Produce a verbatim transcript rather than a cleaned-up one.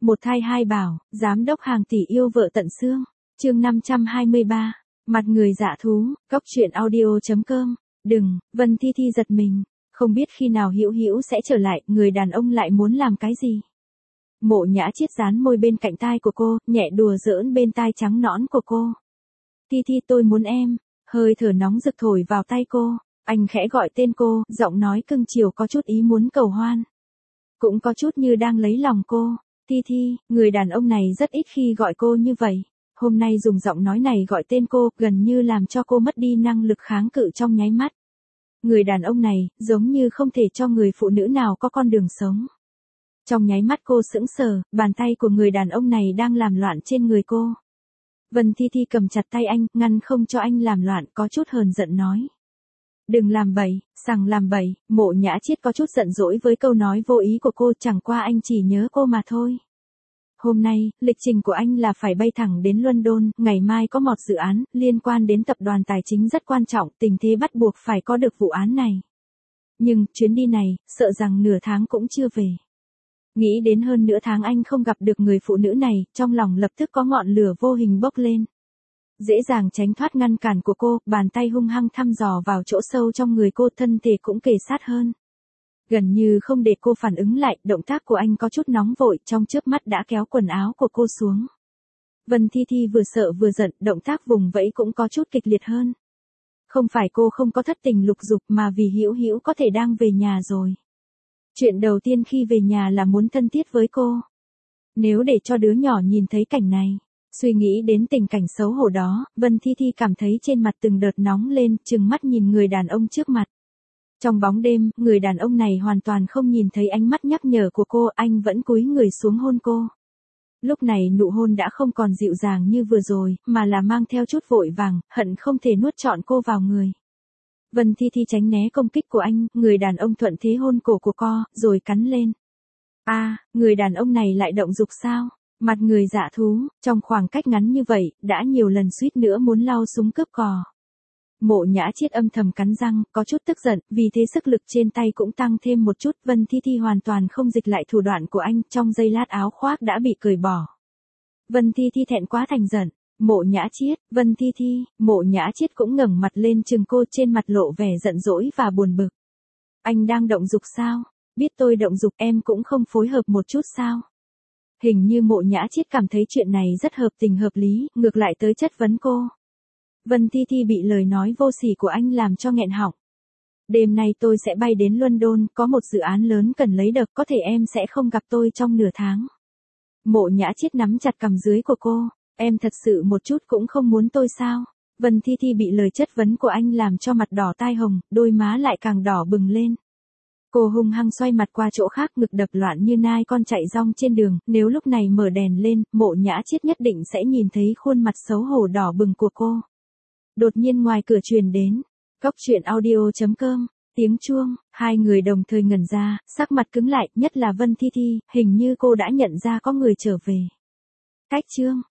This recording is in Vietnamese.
Một thai hai bảo, giám đốc hàng tỷ yêu vợ tận xương. Chương năm trăm hai mươi ba. Mặt người dạ thú, cóc truyện audio chấm com. Đừng, Vân Thi Thi giật mình, không biết khi nào Hữu Hữu sẽ trở lại, người đàn ông lại muốn làm cái gì. Mộ Nhã Chiết dán môi bên cạnh tai của cô, nhẹ đùa giỡn bên tai trắng nõn của cô. Thi Thi, tôi muốn em. Hơi thở nóng rực thổi vào tay cô, anh khẽ gọi tên cô, giọng nói cưng chiều có chút ý muốn cầu hoan. Cũng có chút như đang lấy lòng cô. Thi Thi, người đàn ông này rất ít khi gọi cô như vậy. Hôm nay dùng giọng nói này gọi tên cô, gần như làm cho cô mất đi năng lực kháng cự trong nháy mắt. Người đàn ông này, giống như không thể cho người phụ nữ nào có con đường sống. Trong nháy mắt cô sững sờ, bàn tay của người đàn ông này đang làm loạn trên người cô. Vân Thi Thi cầm chặt tay anh, ngăn không cho anh làm loạn, có chút hờn giận nói. Đừng làm bậy, sằng làm bậy. Mộ Nhã Chiết có chút giận dỗi với câu nói vô ý của cô, chẳng qua anh chỉ nhớ cô mà thôi. Hôm nay, lịch trình của anh là phải bay thẳng đến London, ngày mai có một dự án liên quan đến tập đoàn tài chính rất quan trọng, tình thế bắt buộc phải có được vụ án này. Nhưng, chuyến đi này, sợ rằng nửa tháng cũng chưa về. Nghĩ đến hơn nửa tháng anh không gặp được người phụ nữ này, trong lòng lập tức có ngọn lửa vô hình bốc lên. Dễ dàng tránh thoát ngăn cản của cô, bàn tay hung hăng thăm dò vào chỗ sâu trong người cô, thân thể cũng kề sát hơn. Gần như không để cô phản ứng lại, động tác của anh có chút nóng vội, trong chớp mắt đã kéo quần áo của cô xuống. Vân Thi Thi vừa sợ vừa giận, động tác vùng vẫy cũng có chút kịch liệt hơn. Không phải cô không có thất tình lục dục mà vì Hữu Hữu có thể đang về nhà rồi. Chuyện đầu tiên khi về nhà là muốn thân thiết với cô. Nếu để cho đứa nhỏ nhìn thấy cảnh này, suy nghĩ đến tình cảnh xấu hổ đó, Vân Thi Thi cảm thấy trên mặt từng đợt nóng lên, trừng mắt nhìn người đàn ông trước mặt. Trong bóng đêm, người đàn ông này hoàn toàn không nhìn thấy ánh mắt nhắc nhở của cô, anh vẫn cúi người xuống hôn cô. Lúc này nụ hôn đã không còn dịu dàng như vừa rồi, mà là mang theo chút vội vàng, hận không thể nuốt trọn cô vào người. Vân Thi Thi tránh né công kích của anh, người đàn ông thuận thế hôn cổ của cô, rồi cắn lên. A, à, người đàn ông này lại động dục sao? Mặt người dạ thú, trong khoảng cách ngắn như vậy, đã nhiều lần suýt nữa muốn lao súng cướp cò. Mộ Nhã Chiết âm thầm cắn răng, có chút tức giận, vì thế sức lực trên tay cũng tăng thêm một chút. Vân Thi Thi hoàn toàn không dịch lại thủ đoạn của anh, trong giây lát áo khoác đã bị cởi bỏ. Vân Thi Thi thẹn quá thành giận. Mộ Nhã Chiết, Vân Thi Thi, Mộ Nhã Chiết cũng ngẩng mặt lên chừng cô, trên mặt lộ vẻ giận dỗi và buồn bực. Anh đang động dục sao? Biết tôi động dục em cũng không phối hợp một chút sao? Hình như Mộ Nhã Chiết cảm thấy chuyện này rất hợp tình hợp lý, ngược lại tới chất vấn cô. Vân Thi Thi bị lời nói vô sỉ của anh làm cho nghẹn họng. Đêm nay tôi sẽ bay đến London, có một dự án lớn cần lấy được, có thể em sẽ không gặp tôi trong nửa tháng. Mộ Nhã Chiết nắm chặt cằm dưới của cô. Em thật sự một chút cũng không muốn tôi sao? Vân Thi Thi bị lời chất vấn của anh làm cho mặt đỏ tai hồng, đôi má lại càng đỏ bừng lên. Cô hung hăng xoay mặt qua chỗ khác, ngực đập loạn như nai con chạy rong trên đường, nếu lúc này mở đèn lên, Mộ Nhã Chiết nhất định sẽ nhìn thấy khuôn mặt xấu hổ đỏ bừng của cô. Đột nhiên ngoài cửa truyền đến, cóc truyện audio chấm com, tiếng chuông, hai người đồng thời ngẩn ra, sắc mặt cứng lại, nhất là Vân Thi Thi, hình như cô đã nhận ra có người trở về. Cách chương